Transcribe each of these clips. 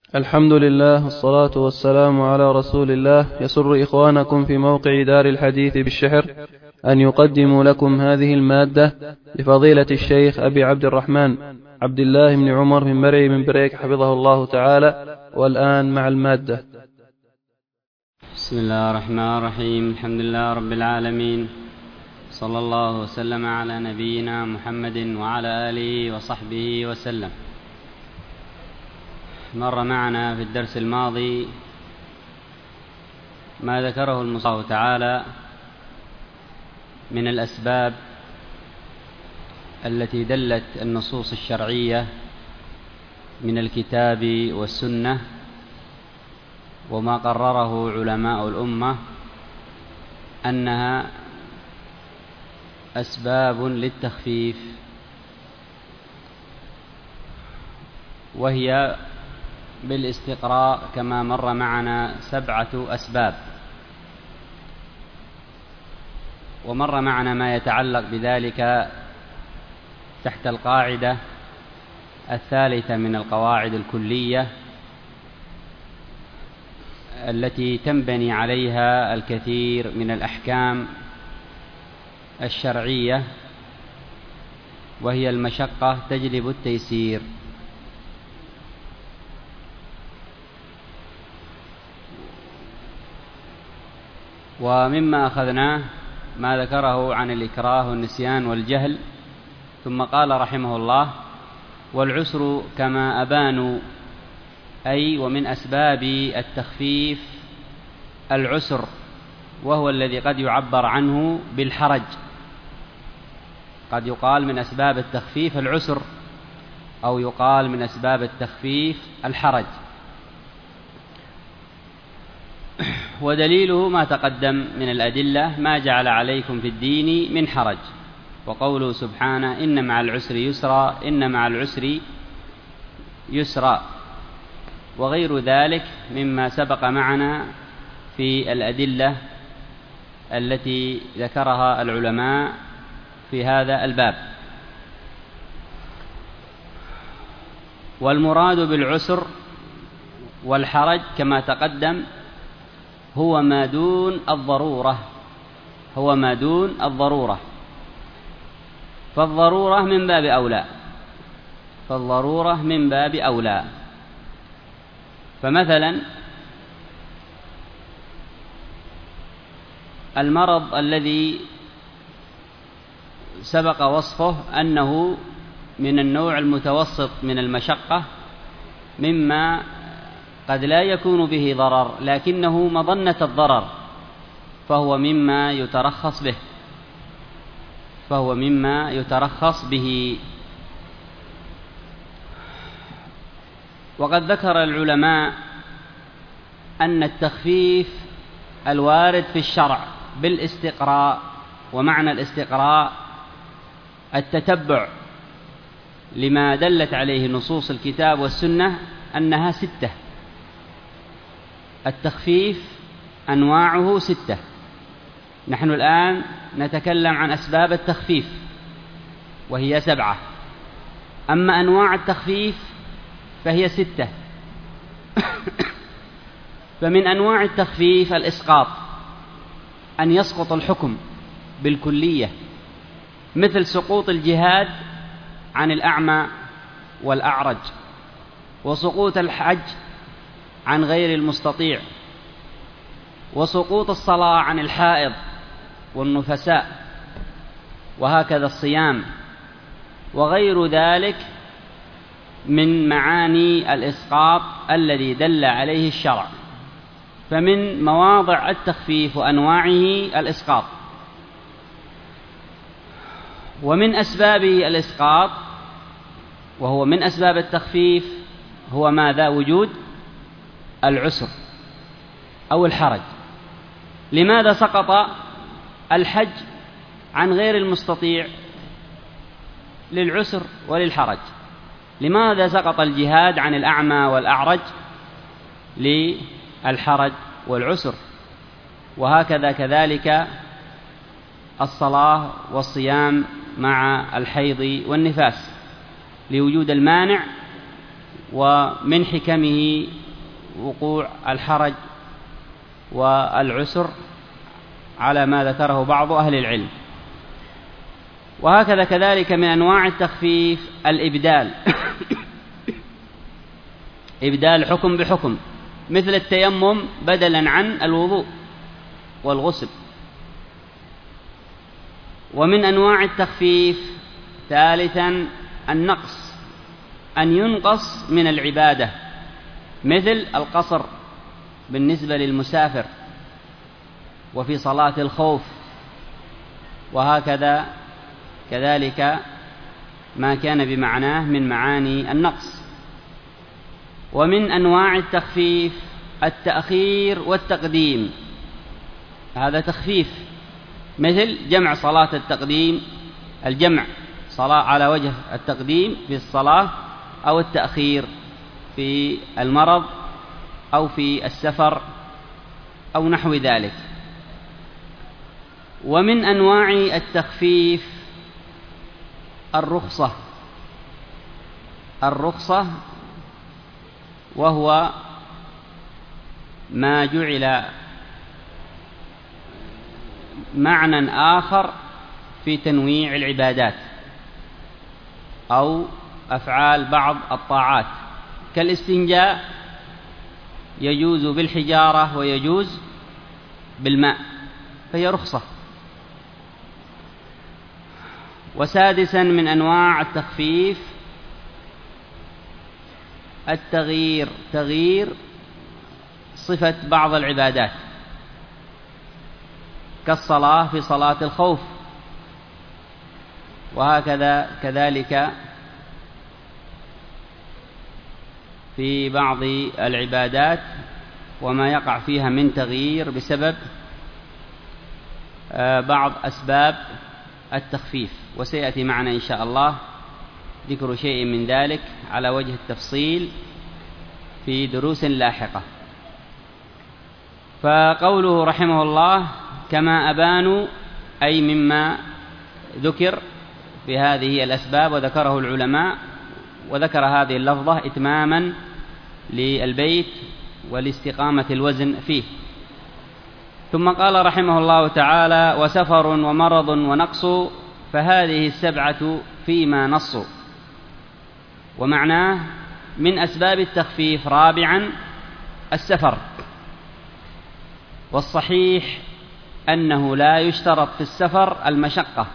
الحمد لله والصلاة والسلام على رسول الله. يسر إخوانكم في موقع دار الحديث بالشحر أن يقدموا لكم هذه المادة لفضيلة الشيخ أبي عبد الرحمن عبد الله بن عمر من مرعي من بريك حفظه الله تعالى. والآن مع المادة. بسم الله الرحمن الرحيم. الحمد لله رب العالمين، صلى الله وسلم على نبينا محمد وعلى آله وصحبه وسلم. مر معنا في الدرس الماضي ما ذكره المصنف تعالى من الأسباب التي دلت النصوص الشرعية من الكتاب والسنة، وما قرره علماء الأمة أنها أسباب للتخفيف، وهي بالاستقراء كما مر معنا 7 أسباب. ومر معنا ما يتعلق بذلك تحت القاعدة 3 من القواعد الكلية التي تنبني عليها الكثير من الأحكام الشرعية، وهي المشقة تجلب التيسير. ومما أخذناه ما ذكره عن الإكراه والنسيان والجهل، ثم قال رحمه الله: والعسر كما أبانوا، أي ومن أسباب التخفيف العسر، وهو الذي قد يعبر عنه بالحرج. قد يقال من أسباب التخفيف العسر، أو يقال من أسباب التخفيف الحرج. ودليله ما تقدم من الأدلة: ما جعل عليكم في الدين من حرج، وقوله سبحانه: إن مع العسر يسرا، إن مع العسر يسرا، وغير ذلك مما سبق معنا في الأدلة التي ذكرها العلماء في هذا الباب. والمراد بالعسر والحرج كما تقدم هو ما دون الضرورة، هو ما دون الضرورة، فالضرورة من باب أولى، فالضرورة من باب أولى. فمثلا المرض الذي سبق وصفه أنه من النوع المتوسط من المشقة، مما قد لا يكون به ضرر لكنه مظنة الضرر، فهو مما يترخص به، فهو مما يترخص به. وقد ذكر العلماء أن التخفيف الوارد في الشرع بالاستقراء، ومعنى الاستقراء التتبع لما دلت عليه نصوص الكتاب والسنة، أنها 6. التخفيف أنواعه 6. نحن الآن نتكلم عن أسباب التخفيف وهي 7، أما أنواع التخفيف فهي 6. فمن أنواع التخفيف الإسقاط، أن يسقط الحكم بالكلية، مثل سقوط الجهاد عن الأعمى والأعرج، وسقوط الحج عن غير المستطيع، وسقوط الصلاة عن الحائض والنفساء، وهكذا الصيام، وغير ذلك من معاني الإسقاط الذي دل عليه الشرع. فمن مواضع التخفيف وأنواعه الإسقاط. ومن أسباب الإسقاط، وهو من أسباب التخفيف، هو ماذا؟ وجود العسر أو الحرج. لماذا سقط الحج عن غير المستطيع؟ للعسر وللحرج. لماذا سقط الجهاد عن الأعمى والأعرج؟ للحرج والعسر. وهكذا كذلك الصلاة والصيام مع الحيض والنفاس، لوجود المانع ومن حكمه وقوع الحرج والعسر على ما ذكره بعض أهل العلم. وهكذا كذلك من أنواع التخفيف الإبدال إبدال حكم بحكم، مثل التيمم بدلا عن الوضوء والغسل. ومن أنواع التخفيف ثالثا النقص، أن ينقص من العبادة، مثل القصر بالنسبة للمسافر وفي صلاة الخوف، وهكذا كذلك ما كان بمعناه من معاني النقص. ومن أنواع التخفيف التأخير والتقديم، هذا تخفيف، مثل جمع صلاة التقديم، الجمع صلاة على وجه التقديم في الصلاة، أو التأخير في المرض أو في السفر أو نحو ذلك. ومن أنواع التخفيف الرخصة وهو ما جعل معنى آخر في تنويع العبادات أو أفعال بعض الطاعات، كالاستنجاء يجوز بالحجارة ويجوز بالماء، فهي رخصة. وسادسا من أنواع التخفيف التغيير، تغيير صفة بعض العبادات، كالصلاة في صلاة الخوف، وهكذا كذلك في بعض العبادات وما يقع فيها من تغيير بسبب بعض أسباب التخفيف. وسيأتي معنا إن شاء الله ذكر شيء من ذلك على وجه التفصيل في دروس لاحقة. فقوله رحمه الله كما أبانوا، أي مما ذكر في هذه الأسباب وذكره العلماء، وذكر هذه اللفظة إتماما للبيت ولاستقامة الوزن فيه. ثم قال رحمه الله تعالى وسفر ومرض ونقص، فهذه السبعة فيما نصوا. ومعناه من أسباب التخفيف رابعا السفر، والصحيح أنه لا يشترط في السفر المشقة،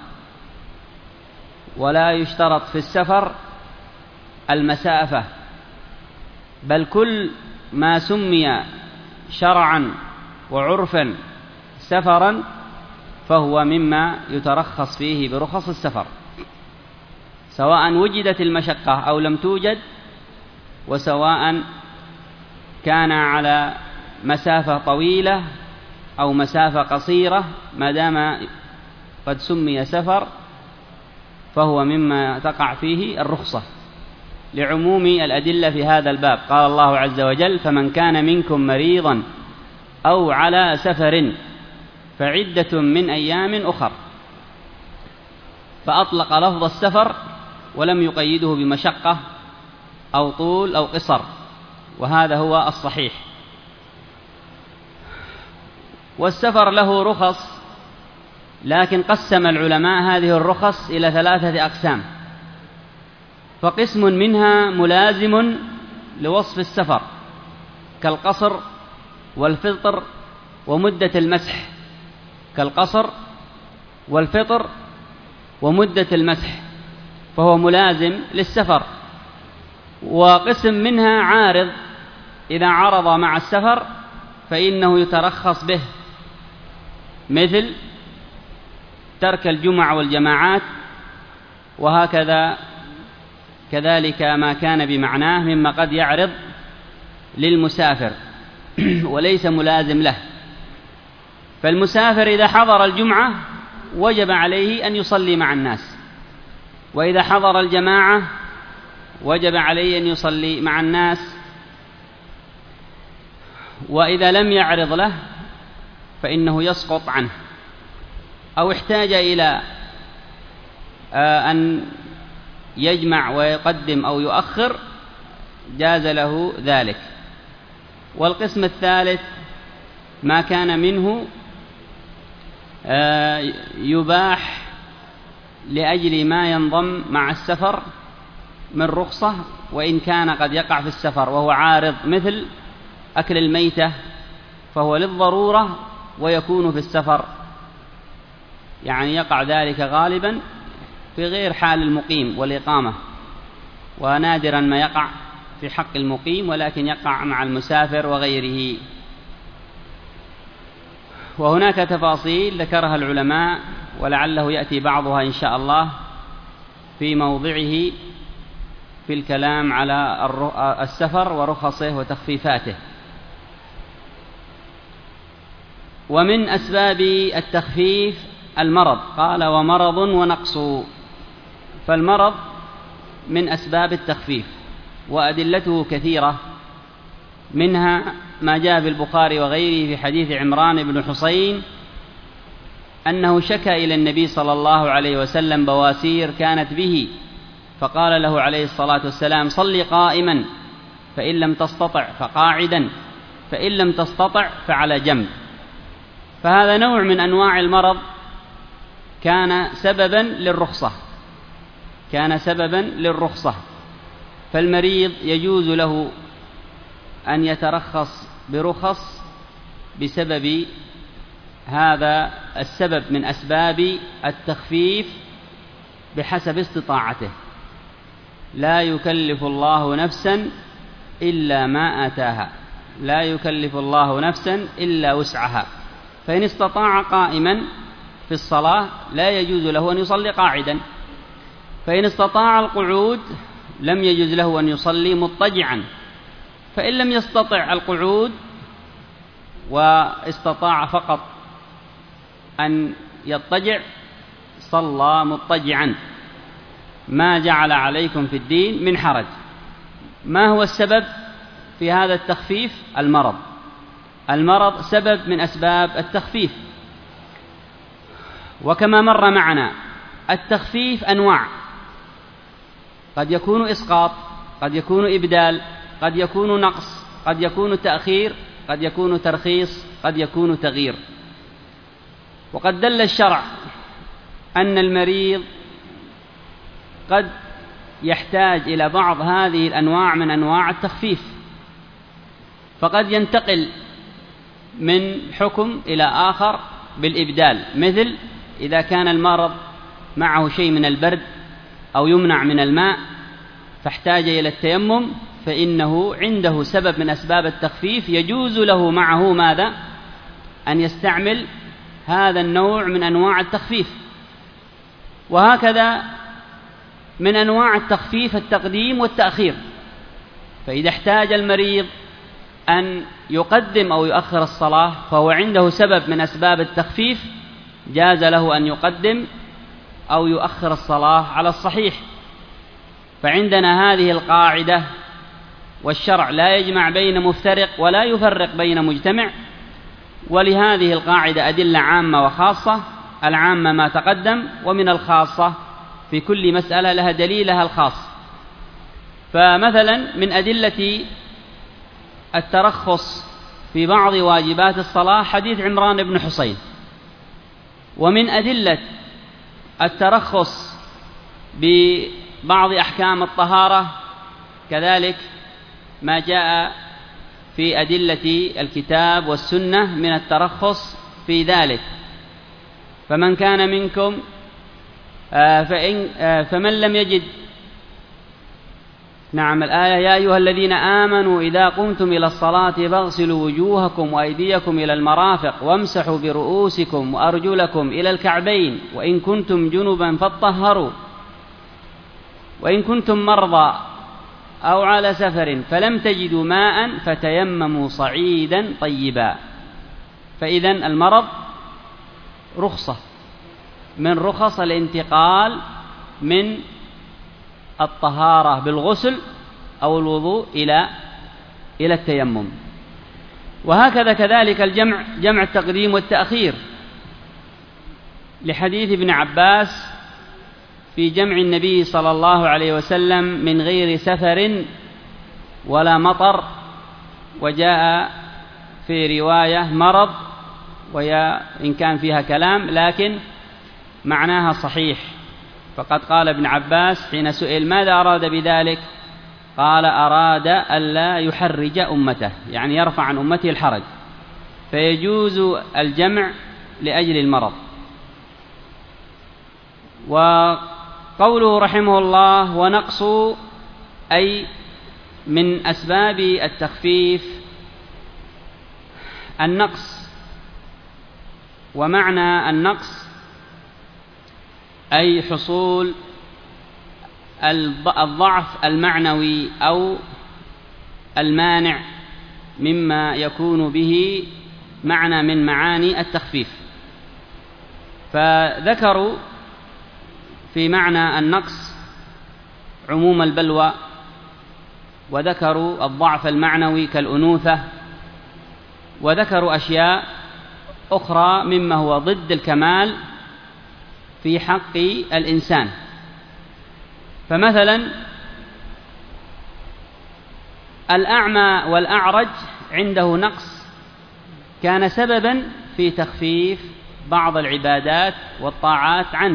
ولا يشترط في السفر المسافة، بل كل ما سمي شرعا وعرفا سفرا فهو مما يترخص فيه برخص السفر، سواء وجدت المشقة أو لم توجد، وسواء كان على مسافة طويلة أو مسافة قصيرة، ما دام قد سمي سفر فهو مما تقع فيه الرخصة، لعموم الأدلة في هذا الباب. قال الله عز وجل فمن كان منكم مريضا أو على سفر فعدة من أيام أخر، فأطلق لفظ السفر ولم يقيده بمشقة أو طول أو قصر، وهذا هو الصحيح. والسفر له رخص، لكن قسم العلماء هذه الرخص إلى 3 أقسام. فقسم منها ملازم لوصف السفر، كالقصر والفطر ومدة المسح، كالقصر والفطر ومدة المسح، فهو ملازم للسفر. وقسم منها عارض، إذا عرض مع السفر فإنه يترخص به، مثل ترك الجمع والجماعات، وهكذا كذلك ما كان بمعناه مما قد يعرض للمسافر وليس ملازم له. فالمسافر إذا حضر الجمعة وجب عليه أن يصلي مع الناس، وإذا حضر الجماعة وجب عليه أن يصلي مع الناس، وإذا لم يعرض له فإنه يسقط عنه، أو احتاج إلى أن يجمع ويقدم أو يؤخر جاز له ذلك. والقسم الثالث ما كان منه يباح لأجل ما ينضم مع السفر من رخصة، وإن كان قد يقع في السفر وهو عارض، مثل أكل الميتة، فهو للضرورة ويكون في السفر، يعني يقع ذلك غالبا في غير حال المقيم والإقامة، ونادرا ما يقع في حق المقيم، ولكن يقع مع المسافر وغيره. وهناك تفاصيل ذكرها العلماء ولعله يأتي بعضها إن شاء الله في موضعه في الكلام على السفر ورخصه وتخفيفاته. ومن أسباب التخفيف المرض، قال ومرض ونقص. فالمرض من أسباب التخفيف وأدلته كثيرة، منها ما جاء في البخاري وغيره في حديث عمران بن حسين أنه شكى إلى النبي صلى الله عليه وسلم بواسير كانت به، فقال له عليه الصلاة والسلام صل قائما، فإن لم تستطع فقاعدا، فإن لم تستطع فعلى جنب. فهذا نوع من أنواع المرض كان سببا للرخصة. فالمريض يجوز له أن يترخص برخص بسبب هذا السبب من أسباب التخفيف بحسب استطاعته. لا يكلف الله نفسا إلا ما آتاها، لا يكلف الله نفسا إلا وسعها. فإن استطاع قائما في الصلاة لا يجوز له أن يصلي قاعدا، فإن استطاع القعود لم يجوز له أن يصلي مضطجعا، فإن لم يستطع القعود واستطاع فقط أن يضطجع صلى مضطجعا، ما جعل عليكم في الدين من حرج. ما هو السبب في هذا التخفيف؟ المرض سبب من أسباب التخفيف. وكما مر معنا التخفيف أنواع، قد يكون إسقاط، قد يكون إبدال، قد يكون نقص، قد يكون تأخير، قد يكون ترخيص، قد يكون تغيير. وقد دل الشرع أن المريض قد يحتاج إلى بعض هذه الأنواع من أنواع التخفيف، فقد ينتقل من حكم إلى آخر بالإبدال، مثل إذا كان المرض معه شيء من البرد أو يمنع من الماء فاحتاج إلى التيمم، فإنه عنده سبب من أسباب التخفيف يجوز له معه ماذا؟ أن يستعمل هذا النوع من أنواع التخفيف. وهكذا من أنواع التخفيف التقديم والتأخير، فإذا احتاج المريض أن يقدم أو يؤخر الصلاة فهو عنده سبب من أسباب التخفيف، جاز له أن يقدم أو يؤخر الصلاة على الصحيح. فعندنا هذه القاعدة، والشرع لا يجمع بين مفترق ولا يفرق بين مجتمع، ولهذه القاعدة أدلة عامة وخاصة. العامة ما تقدم، ومن الخاصة في كل مسألة لها دليلها الخاص. فمثلا من أدلة الترخص في بعض واجبات الصلاة حديث عمران بن حسين، ومن أدلة الترخص ببعض أحكام الطهارة كذلك ما جاء في أدلة الكتاب والسنة من الترخص في ذلك. فمن كان منكم فمن لم يجد، نعم الآية يا أيها الذين آمنوا إذا قمتم إلى الصلاة فاغسلوا وجوهكم وأيديكم إلى المرافق وامسحوا برؤوسكم وأرجلكم إلى الكعبين وإن كنتم جنبا فاطهروا وإن كنتم مرضى أو على سفر فلم تجدوا ماء فتيمموا صعيدا طيبا. فإذن المرض رخصة من رخص الانتقال من الطهارة بالغسل أو الوضوء إلى التيمم. وهكذا كذلك الجمع، جمع التقديم والتأخير، لحديث ابن عباس في جمع النبي صلى الله عليه وسلم من غير سفر ولا مطر، وجاء في رواية مرض، وهي إن كان فيها كلام لكن معناها صحيح. فقد قال ابن عباس حين سئل ماذا أراد بذلك، قال أراد ألا يحرج أمته، يعني يرفع عن أمته الحرج، فيجوز الجمع لأجل المرض. وقوله رحمه الله ونقص أي من أسباب التخفيف النقص، ومعنى النقص أي حصول الضعف المعنوي أو المانع مما يكون به معنى من معاني التخفيف. فذكروا في معنى النقص عموم البلوى، وذكروا الضعف المعنوي كالأنوثة، وذكروا أشياء أخرى مما هو ضد الكمال في حق الإنسان. فمثلا الأعمى والأعرج عنده نقص كان سببا في تخفيف بعض العبادات والطاعات عنه.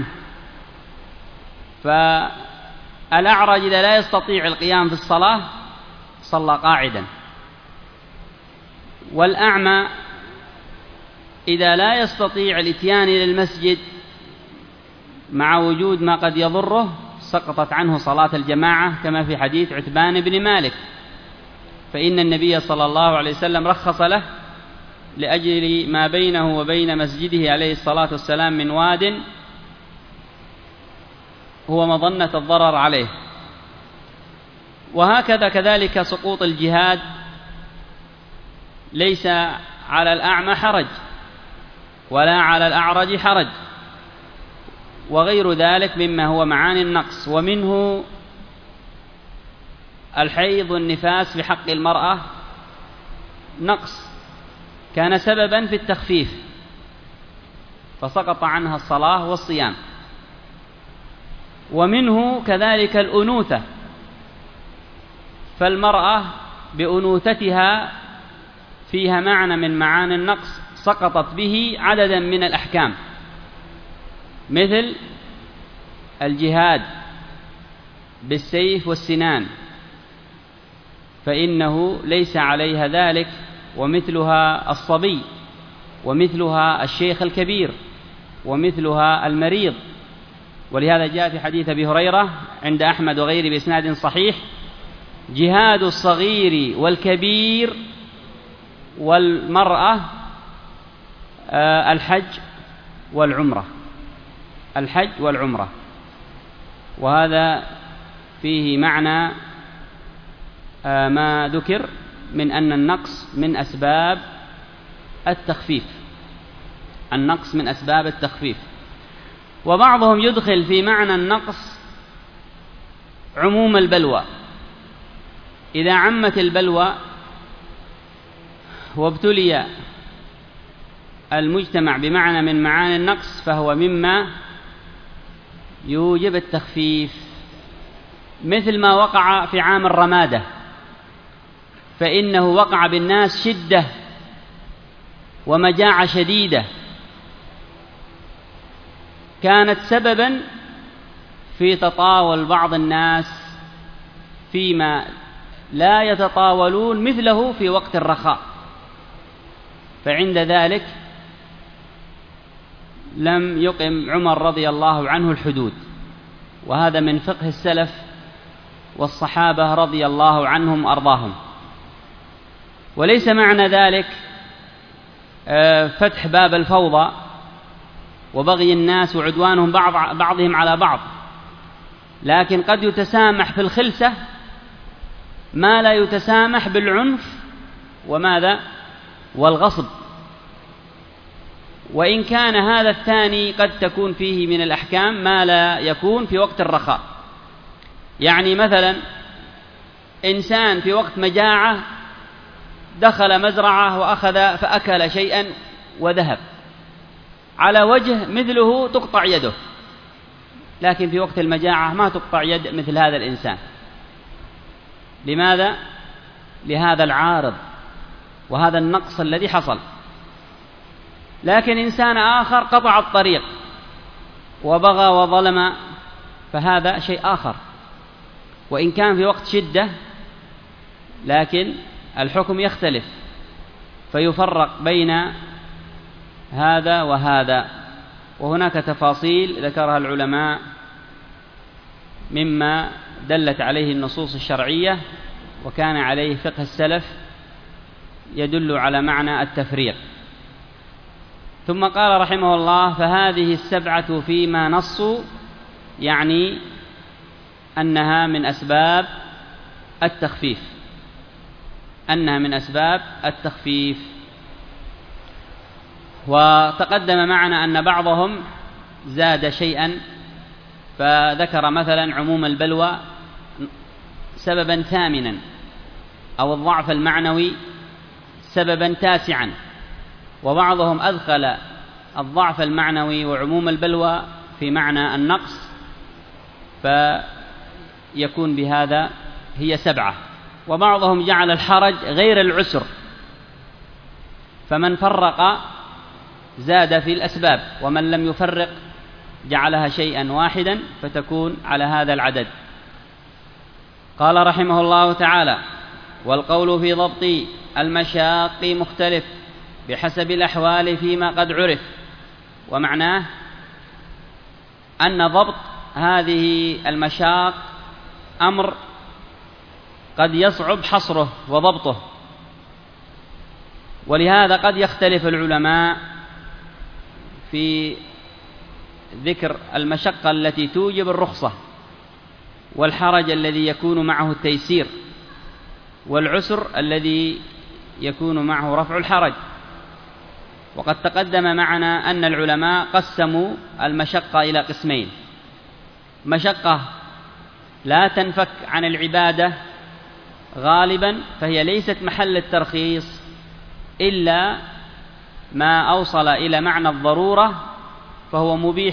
فالأعرج إذا لا يستطيع القيام في الصلاة صلى قاعدا، والأعمى إذا لا يستطيع الإتيان إلى المسجد مع وجود ما قد يضره سقطت عنه صلاة الجماعة، كما في حديث عتبان بن مالك، فإن النبي صلى الله عليه وسلم رخص له لأجل ما بينه وبين مسجده عليه الصلاة والسلام من واد هو مظنة الضرر عليه. وهكذا كذلك سقوط الجهاد ليس على الأعمى حرج ولا على الأعرج حرج، وغير ذلك مما هو معاني النقص. ومنه الحيض والنفاس في حق المرأة نقص كان سببا في التخفيف فسقط عنها الصلاة والصيام. ومنه كذلك الأنوثة، فالمرأة بأنوثتها فيها معنى من معاني النقص سقطت به عددا من الأحكام، مثل الجهاد بالسيف والسنان فإنه ليس عليها ذلك، ومثلها الصبي، ومثلها الشيخ الكبير، ومثلها المريض. ولهذا جاء في حديث أبي هريرة عند أحمد وغيره بإسناد صحيح: جهاد الصغير والكبير والمرأة الحج والعمرة، الحج والعمرة. وهذا فيه معنى ما ذكر من أن النقص من أسباب التخفيف، النقص من أسباب التخفيف. وبعضهم يدخل في معنى النقص عموم البلوى، إذا عمت البلوى وابتلي المجتمع بمعنى من معاني النقص فهو مما يوجب التخفيف، مثل ما وقع في عام الرمادة، فإنه وقع بالناس شدة ومجاعة شديدة كانت سببا في تطاول بعض الناس فيما لا يتطاولون مثله في وقت الرخاء، فعند ذلك لم يقم عمر رضي الله عنه الحدود. وهذا من فقه السلف والصحابة رضي الله عنهم وأرضاهم. وليس معنى ذلك فتح باب الفوضى وبغي الناس وعدوانهم بعضهم على بعض، لكن قد يتسامح في الخلسة ما لا يتسامح بالعنف وماذا والغصب، وإن كان هذا الثاني قد تكون فيه من الأحكام ما لا يكون في وقت الرخاء. يعني مثلا إنسان في وقت مجاعة دخل مزرعة وأخذ فأكل شيئا وذهب، على وجه مثله تقطع يده، لكن في وقت المجاعة ما تقطع يد مثل هذا الإنسان. لماذا؟ لهذا العارض وهذا النقص الذي حصل. لكن إنسان آخر قطع الطريق وبغى وظلم، فهذا شيء آخر، وإن كان في وقت شدة لكن الحكم يختلف، فيفرق بين هذا وهذا. وهناك تفاصيل ذكرها العلماء مما دلت عليه النصوص الشرعية وكان عليه فقه السلف يدل على معنى التفريق. ثم قال رحمه الله: فهذه السبعة فيما نصوا، يعني أنها من أسباب التخفيف، أنها من أسباب التخفيف. وتقدم معنا أن بعضهم زاد شيئا، فذكر مثلا عموم البلوى سببا ثامنا، أو الضعف المعنوي سببا تاسعا، وبعضهم أدخل الضعف المعنوي وعموم البلوى في معنى النقص، فيكون بهذا هي 7. وبعضهم جعل الحرج غير العسر، فمن فرق زاد في الأسباب، ومن لم يفرق جعلها شيئا واحدا فتكون على هذا العدد. قال رحمه الله تعالى: والقول في ضبط المشاق مختلف بحسب الأحوال فيما قد عرف. ومعناه أن ضبط هذه المشاق أمر قد يصعب حصره وضبطه، ولهذا قد يختلف العلماء في ذكر المشقة التي توجب الرخصة، والحرج الذي يكون معه التيسير، والعسر الذي يكون معه رفع الحرج. وقد تقدم معنا أن العلماء قسموا المشقة إلى قسمين: مشقة لا تنفك عن العبادة غالبا، فهي ليست محل الترخيص إلا ما أوصل إلى معنى الضرورة، فهو مبيح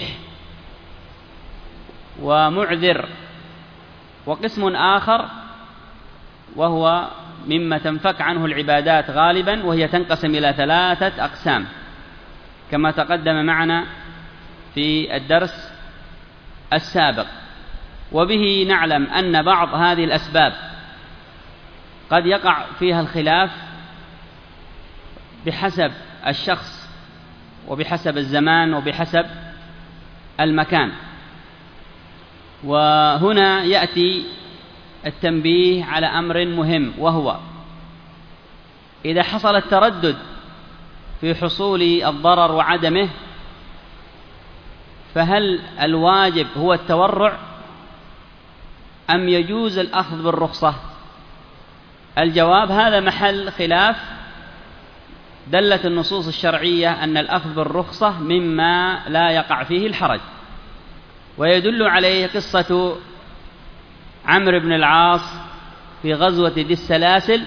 ومعذر. وقسم آخر وهو مما تنفك عنه العبادات غالبا، وهي تنقسم إلى 3 أقسام كما تقدم معنا في الدرس السابق. وبه نعلم أن بعض هذه الأسباب قد يقع فيها الخلاف بحسب الشخص وبحسب الزمان وبحسب المكان. وهنا يأتي التنبيه على أمر مهم، وهو إذا حصل التردد في حصول الضرر وعدمه، فهل الواجب هو التورع أم يجوز الأخذ بالرخصة؟ الجواب: هذا محل خلاف. دلت النصوص الشرعية أن الأخذ بالرخصة مما لا يقع فيه الحرج، ويدل عليه قصة عمرو بن العاص في غزوة ذي السلاسل،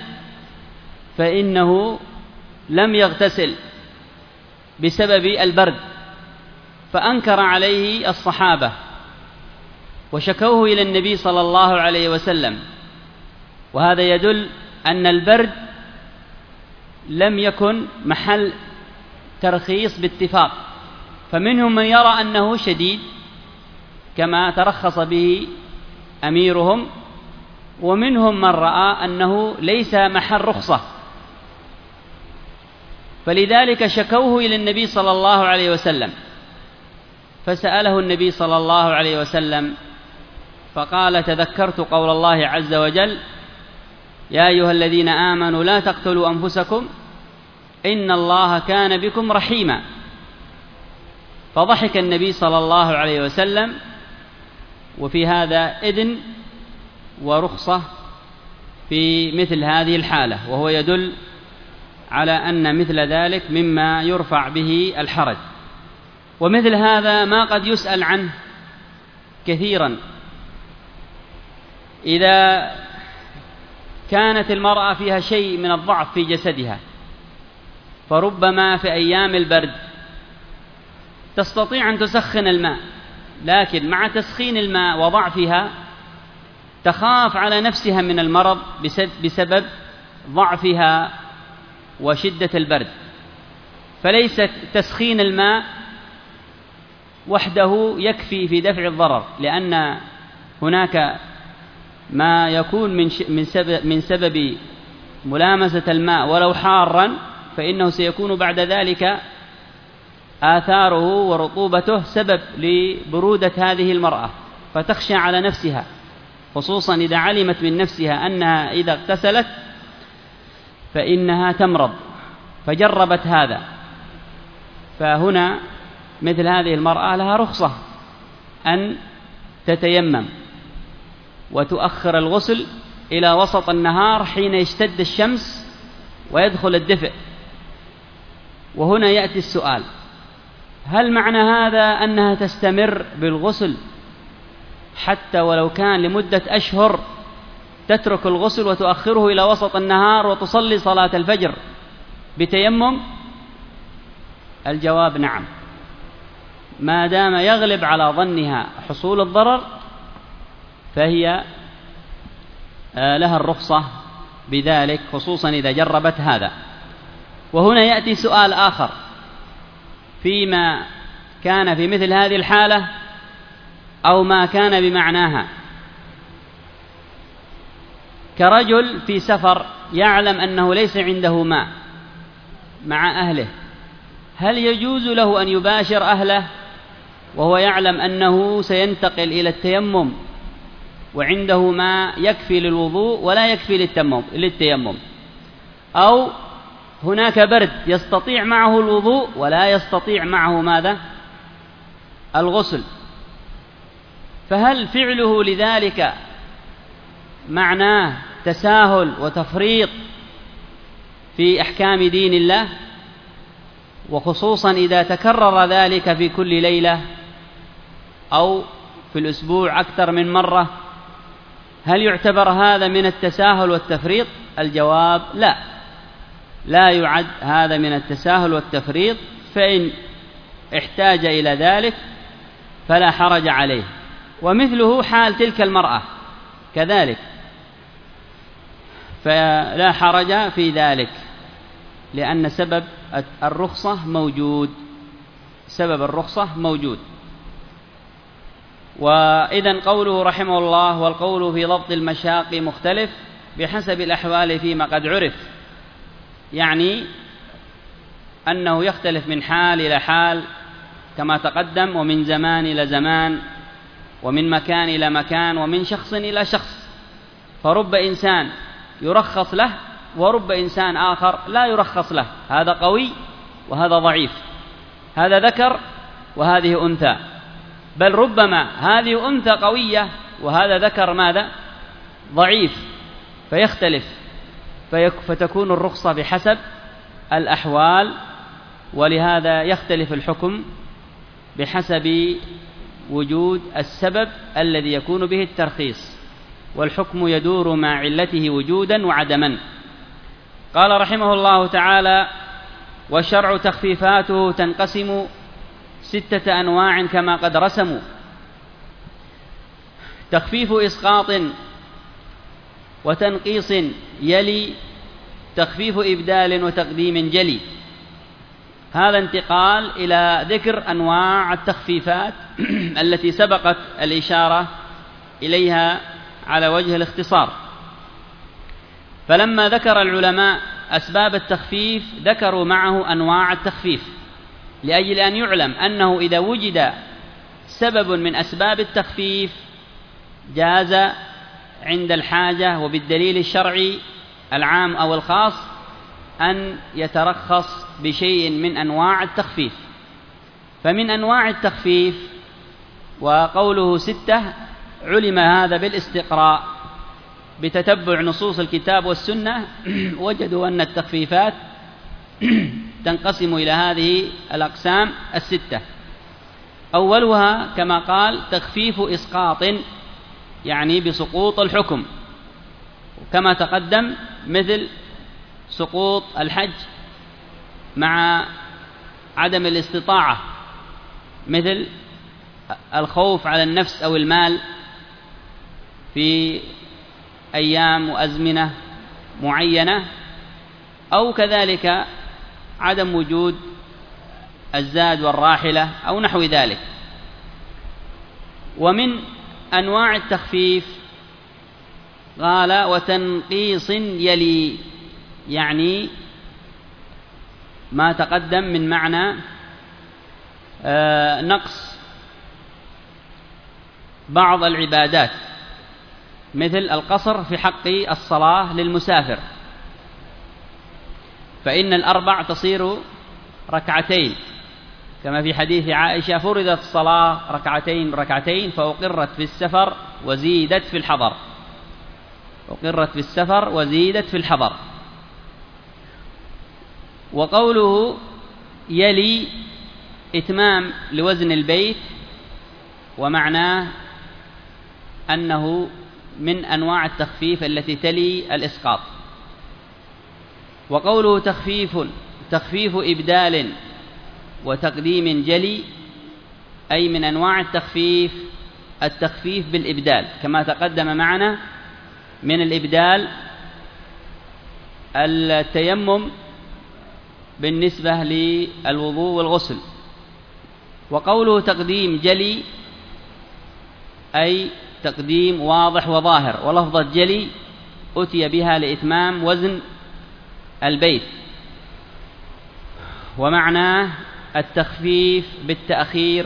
فإنه لم يغتسل بسبب البرد، فأنكر عليه الصحابة وشكوه إلى النبي صلى الله عليه وسلم. وهذا يدل أن البرد لم يكن محل ترخيص باتفاق، فمنهم من يرى أنه شديد كما ترخص به أميرهم، ومنهم من رأى أنه ليس محل رخصة، فلذلك شكوه إلى النبي صلى الله عليه وسلم. فسأله النبي صلى الله عليه وسلم فقال: تذكرت قول الله عز وجل: يا أيها الذين آمنوا لا تقتلوا أنفسكم إن الله كان بكم رحيما. فضحك النبي صلى الله عليه وسلم، وفي هذا إذن ورخصة في مثل هذه الحالة، وهو يدل على أن مثل ذلك مما يرفع به الحرج. ومثل هذا ما قد يسأل عنه كثيرا: إذا كانت المرأة فيها شيء من الضعف في جسدها، فربما في أيام البرد تستطيع أن تسخن الماء، لكن مع تسخين الماء وضعفها تخاف على نفسها من المرض بسبب ضعفها وشدة البرد، فليس تسخين الماء وحده يكفي في دفع الضرر، لأن هناك ما يكون من سبب ملامسة الماء ولو حارا، فإنه سيكون بعد ذلك آثاره ورطوبته سبب لبرودة هذه المرأة، فتخشى على نفسها، خصوصا إذا علمت من نفسها أنها إذا اغتسلت فإنها تمرض، فجربت هذا. فهنا مثل هذه المرأة لها رخصة أن تتيمم وتؤخر الغسل إلى وسط النهار حين يشتد الشمس ويدخل الدفء. وهنا يأتي السؤال: هل معنى هذا أنها تستمر بالغسل حتى ولو كان لمدة أشهر، تترك الغسل وتؤخره إلى وسط النهار وتصلي صلاة الفجر بتيمم؟ الجواب نعم، ما دام يغلب على ظنها حصول الضرر فهي لها الرخصة بذلك، خصوصا إذا جربت هذا. وهنا يأتي سؤال آخر فيما كان في مثل هذه الحالة أو ما كان بمعناها، كرجل في سفر يعلم أنه ليس عنده ماء مع أهله، هل يجوز له أن يباشر أهله وهو يعلم أنه سينتقل إلى التيمم وعنده ماء يكفي للوضوء ولا يكفي للتيمم، أو هناك برد يستطيع معه الوضوء ولا يستطيع معه ماذا؟ الغسل، فهل فعله لذلك معناه تساهل وتفريط في أحكام دين الله؟ وخصوصا إذا تكرر ذلك في كل ليلة أو في الأسبوع أكثر من مرة، هل يعتبر هذا من التساهل والتفريط؟ الجواب لا، لا يعد هذا من التساهل والتفريط، فإن احتاج إلى ذلك فلا حرج عليه. ومثله حال تلك المرأة كذلك، فلا حرج في ذلك، لأن سبب الرخصة موجود، سبب الرخصة موجود. وإذن قوله رحمه الله: والقول في ضبط المشاق مختلف بحسب الأحوال فيما قد عرف، يعني أنه يختلف من حال إلى حال كما تقدم، ومن زمان إلى زمان، ومن مكان إلى مكان، ومن شخص إلى شخص، فرب إنسان يرخص له ورب إنسان آخر لا يرخص له، هذا قوي وهذا ضعيف، هذا ذكر وهذه أنثى، بل ربما هذه أنثى قوية وهذا ذكر ماذا؟ ضعيف، فيختلف، فتكون الرخصة بحسب الأحوال. ولهذا يختلف الحكم بحسب وجود السبب الذي يكون به الترخيص، والحكم يدور مع علته وجودا وعدما. قال رحمه الله تعالى: والشرع تخفيفاته تنقسم 6 أنواع كما قد رسموا: تخفيف إسقاط وتنقيص يلي، تخفيف إبدال وتقديم جلي. هذا انتقال إلى ذكر أنواع التخفيفات التي سبقت الإشارة إليها على وجه الاختصار. فلما ذكر العلماء أسباب التخفيف ذكروا معه أنواع التخفيف، لأجل أن يعلم أنه إذا وجد سبب من أسباب التخفيف جاز عند الحاجة وبالدليل الشرعي العام أو الخاص أن يترخص بشيء من أنواع التخفيف. فمن أنواع التخفيف، وقوله 6، علم هذا بالاستقراء، بتتبع نصوص الكتاب والسنة وجدوا أن التخفيفات تنقسم إلى هذه الأقسام 6. أولها كما قال تخفيف إسقاط، يعني بسقوط الحكم، كما تقدم، مثل سقوط الحج مع عدم الاستطاعة، مثل الخوف على النفس أو المال في أيام وأزمنة معينة أو كذلك عدم وجود الزاد والراحلة أو نحو ذلك. ومن أنواع التخفيف قال وتنقيص يلي، يعني ما تقدم من معنى نقص بعض العبادات، مثل القصر في حق الصلاة للمسافر، فإن الأربع تصير ركعتين، كما في حديث عائشة فرضت الصلاة ركعتين ركعتين فأقرت في السفر وزيدت في الحضر، أقرت في السفر وزيدت في الحضر. وقوله يلي إتمام لوزن البيت، ومعناه أنه من أنواع التخفيف التي تلي الإسقاط. وقوله تخفيف إبدال وتقديم جلي، أي من أنواع التخفيف بالإبدال، كما تقدم معنا من الإبدال التيمم بالنسبة للوضوء والغسل. وقوله تقديم جلي أي تقديم واضح وظاهر، ولفظة جلي أتي بها لإتمام وزن البيت، ومعناه التخفيف بالتأخير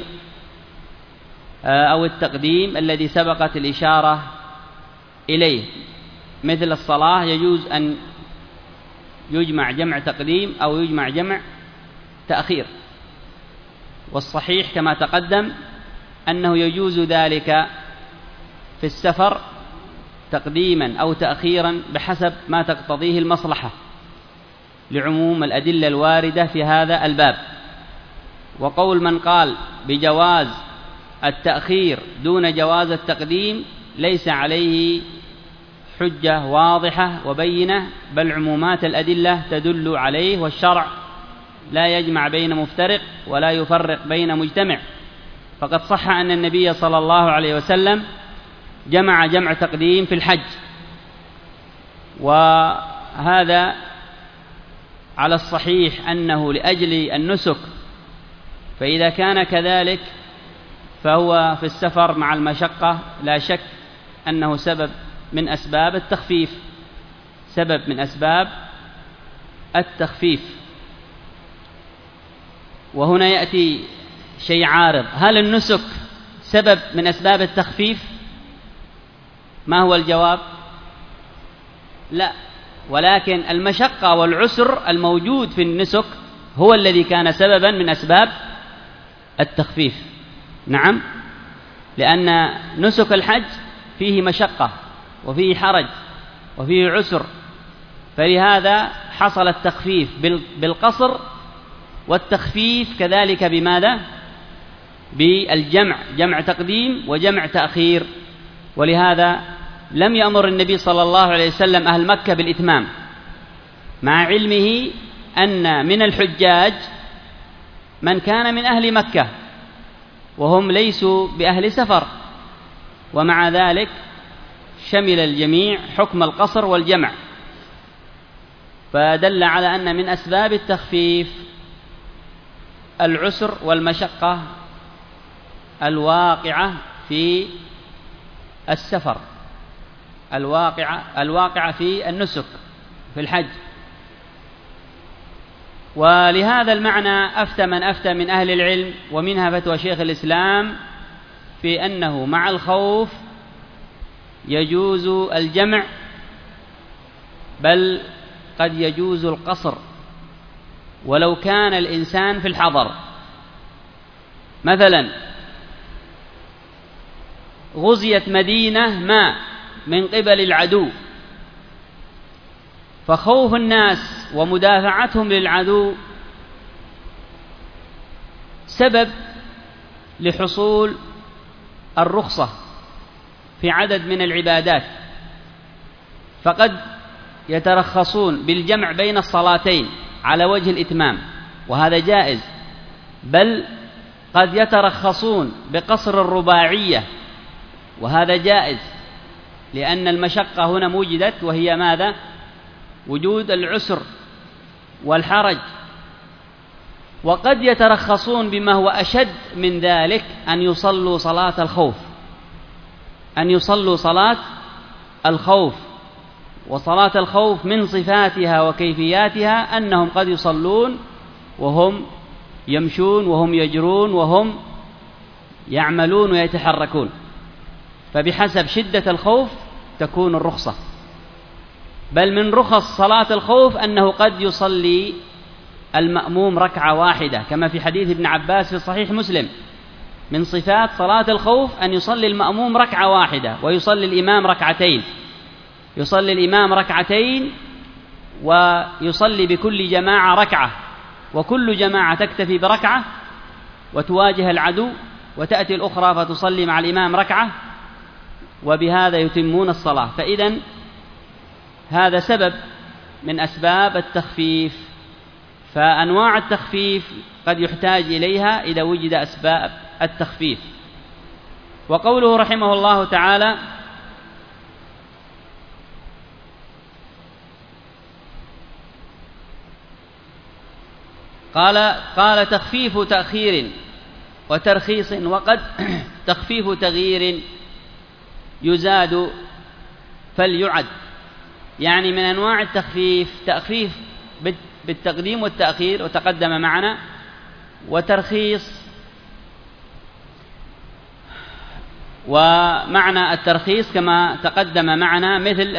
أو التقديم الذي سبقت الإشارة إليه، مثل الصلاة يجوز أن يجمع جمع تقديم أو يجمع جمع تأخير، والصحيح كما تقدم أنه يجوز ذلك في السفر تقديما أو تأخيرا بحسب ما تقتضيه المصلحة، لعموم الأدلة الواردة في هذا الباب. وقول من قال بجواز التأخير دون جواز التقديم ليس عليه حجة واضحة وبينة، بل عمومات الأدلة تدل عليه، والشرع لا يجمع بين مفترق ولا يفرق بين مجتمع. فقد صح أن النبي صلى الله عليه وسلم جمع تقديم في الحج، وهذا على الصحيح أنه لأجل النسك، فإذا كان كذلك فهو في السفر مع المشقة لا شك أنه سبب من أسباب التخفيف، سبب من أسباب التخفيف. وهنا يأتي شيء عارض، هل النسك سبب من أسباب التخفيف؟ ما هو الجواب؟ لا، ولكن المشقة والعسر الموجود في النسك هو الذي كان سببا من أسباب التخفيف. نعم، لأن نسك الحج فيه مشقة وفيه حرج وفيه عسر، فلهذا حصل التخفيف بالقصر، والتخفيف كذلك بماذا؟ بالجمع، جمع تقديم وجمع تأخير. ولهذا لم يأمر النبي صلى الله عليه وسلم أهل مكة بالإتمام، مع علمه أن من الحجاج من كان من أهل مكة وهم ليسوا بأهل سفر، ومع ذلك شمل الجميع حكم القصر والجمع، فدل على أن من أسباب التخفيف العسر والمشقة الواقعة في السفر، الواقعة في النسك في الحج. ولهذا المعنى أفتى من أفتى من أهل العلم، ومنها فتوى شيخ الإسلام في أنه مع الخوف يجوز الجمع، بل قد يجوز القصر ولو كان الإنسان في الحضر. مثلا غزيت مدينة ما من قبل العدو، فخوف الناس ومدافعتهم للعدو سبب لحصول الرخصة في عدد من العبادات، فقد يترخصون بالجمع بين الصلاتين على وجه الإتمام، وهذا جائز، بل قد يترخصون بقصر الرباعية، وهذا جائز، لأن المشقة هنا وجدت، وهي ماذا؟ وجود العسر والحرج. وقد يترخصون بما هو أشد من ذلك، أن يصلوا صلاة الخوف، أن يصلوا صلاة الخوف. وصلاة الخوف من صفاتها وكيفياتها أنهم قد يصلون وهم يمشون وهم يجرون وهم يعملون ويتحركون، فبحسب شدة الخوف تكون الرخصة. بل من رخص صلاة الخوف أنه قد يصلي المأموم ركعة واحدة، كما في حديث ابن عباس في صحيح مسلم: من صفات صلاة الخوف أن يصلي المأموم ركعة واحدة ويصلي الإمام ركعتين، يصلي الإمام ركعتين ويصلي بكل جماعة ركعة، وكل جماعة تكتفي بركعة وتواجه العدو، وتأتي الأخرى فتصلي مع الإمام ركعة، وبهذا يتمون الصلاة. فإذن هذا سبب من أسباب التخفيف، فأنواع التخفيف قد يحتاج إليها إذا وجد أسباب التخفيف. وقوله رحمه الله تعالى: قال تخفيف تأخير وترخيص، وقد تخفيف تغيير يزاد فليعد. يعني من أنواع التخفيف تخفيف بالتقديم والتأخير وتقدم معنا، وترخيص. ومعنى الترخيص كما تقدم معنا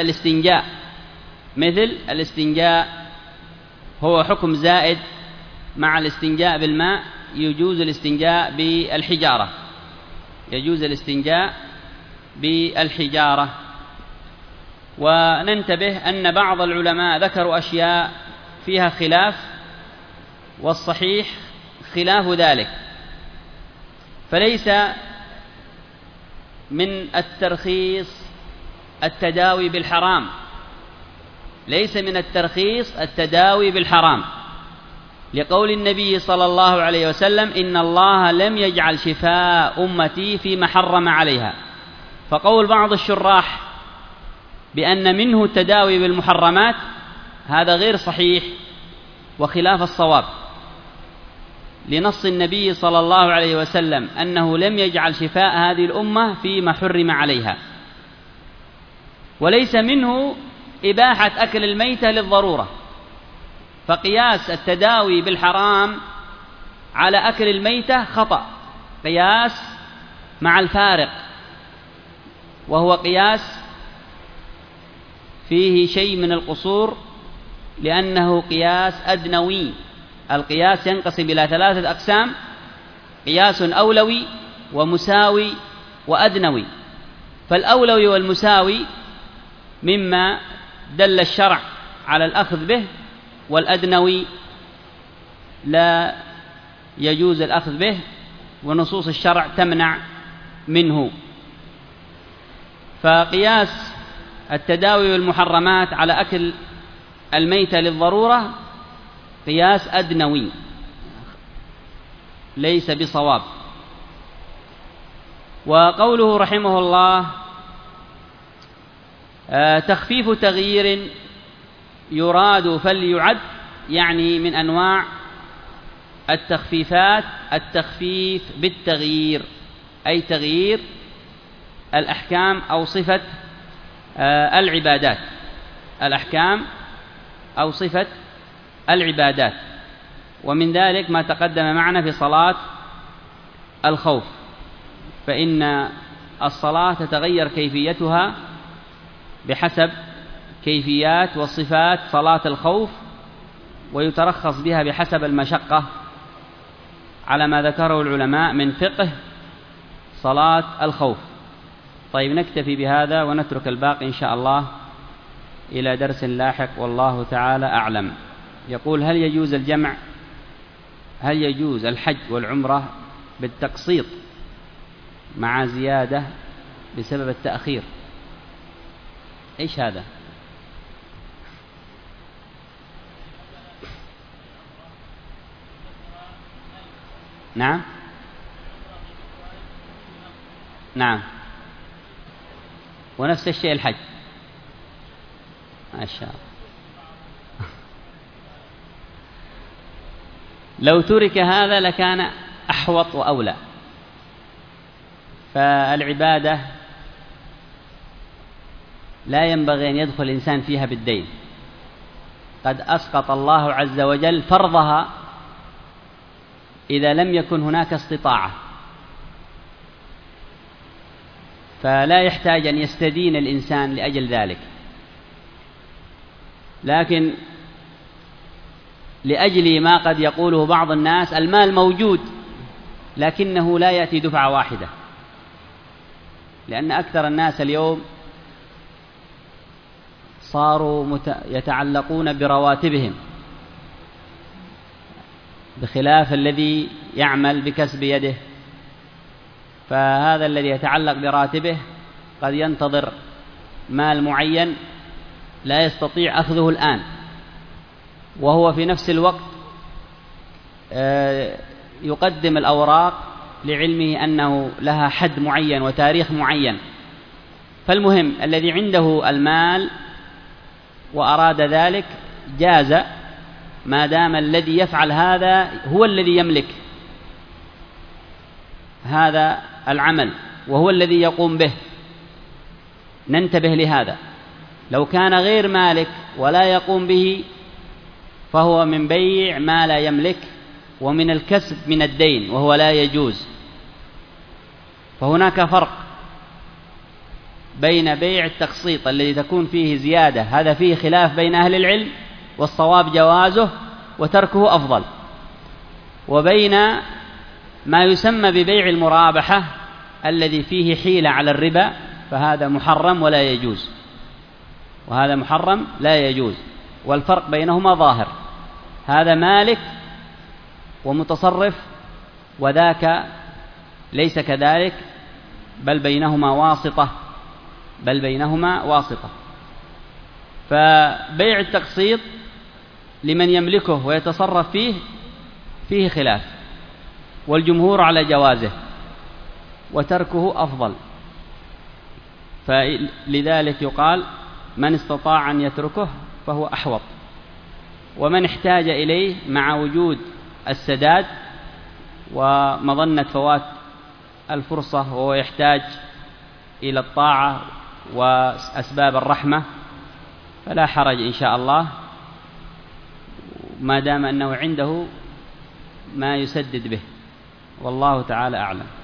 مثل الاستنجاء هو حكم زائد مع الاستنجاء بالماء، يجوز الاستنجاء بالحجارة، يجوز الاستنجاء بالحجارة. وننتبه أن بعض العلماء ذكروا أشياء فيها خلاف، والصحيح خلاف ذلك. فليس من الترخيص التداوي بالحرام، ليس من الترخيص التداوي بالحرام، لقول النبي صلى الله عليه وسلم: إن الله لم يجعل شفاء أمتي فيما حرم عليها. فقول بعض الشراح بأن منه التداوي بالمحرمات هذا غير صحيح وخلاف الصواب، لنص النبي صلى الله عليه وسلم أنه لم يجعل شفاء هذه الأمة فيما حرم عليها. وليس منه إباحة أكل الميتة للضرورة، فقياس التداوي بالحرام على أكل الميتة خطأ، قياس مع الفارق، وهو قياس فيه شيء من القصور، لأنه قياس أدنوي. القياس ينقسم إلى 3 أقسام: قياس أولوي ومساوي وأدنوي. فالأولوي والمساوي مما دل الشرع على الأخذ به، والأدنوي لا يجوز الأخذ به، ونصوص الشرع تمنع منه. فقياس التداوي بالمحرمات على أكل الميتة للضرورة قياس أدنوي ليس بصواب. وقوله رحمه الله: تخفيف تغيير يراد فليعد، يعني من أنواع التخفيفات التخفيف بالتغيير، أي تغيير الأحكام أو صفة العبادات، الأحكام أو صفة العبادات. ومن ذلك ما تقدم معنا في صلاة الخوف، فإن الصلاة تتغير كيفيتها بحسب كيفيات وصفات صلاة الخوف، ويترخص بها بحسب المشقة على ما ذكره العلماء من فقه صلاة الخوف. طيب، نكتفي بهذا ونترك الباقي إن شاء الله إلى درس لاحق، والله تعالى أعلم. يقول: هل يجوز الجمع؟ هل يجوز الحج والعمرة بالتقسيط مع زيادة بسبب التأخير؟ إيش هذا؟ نعم نعم، ونفس الشيء الحج. ما شاء الله. لو ترك هذا لكان أحوط وأولى. فالعبادة لا ينبغي أن يدخل الإنسان فيها بالدين، قد أسقط الله عز وجل فرضها إذا لم يكن هناك استطاعة، فلا يحتاج أن يستدين الإنسان لأجل ذلك. لكن لأجل ما قد يقوله بعض الناس المال موجود لكنه لا يأتي دفعة واحدة، لأن أكثر الناس اليوم صاروا يتعلقون برواتبهم بخلاف الذي يعمل بكسب يده. فهذا الذي يتعلق براتبه قد ينتظر مال معين لا يستطيع أخذه الآن، وهو في نفس الوقت يقدم الأوراق لعلمه أنه لها حد معين وتاريخ معين. فالمهم الذي عنده المال وأراد ذلك جاز، ما دام الذي يفعل هذا هو الذي يملك هذا العمل وهو الذي يقوم به. ننتبه لهذا. لو كان غير مالك ولا يقوم به فهو من بيع ما لا يملك، ومن الكسب من الدين وهو لا يجوز. فهناك فرق بين بيع التقسيط الذي تكون فيه زيادة، هذا فيه خلاف بين أهل العلم والصواب جوازه وتركه أفضل، وبين ما يسمى ببيع المرابحة الذي فيه حيلة على الربا، فهذا محرم ولا يجوز، وهذا محرم لا يجوز. والفرق بينهما ظاهر، هذا مالك ومتصرف وذاك ليس كذلك، بل بينهما واسطة. فبيع التقسيط لمن يملكه ويتصرف فيه خلاف، والجمهور على جوازه وتركه أفضل. فلذلك يقال من استطاع أن يتركه فهو أحوط، ومن احتاج إليه مع وجود السداد ومظنة فوات الفرصة وهو يحتاج إلى الطاعة وأسباب الرحمة فلا حرج إن شاء الله، ما دام أنه عنده ما يسدد به، والله تعالى أعلم.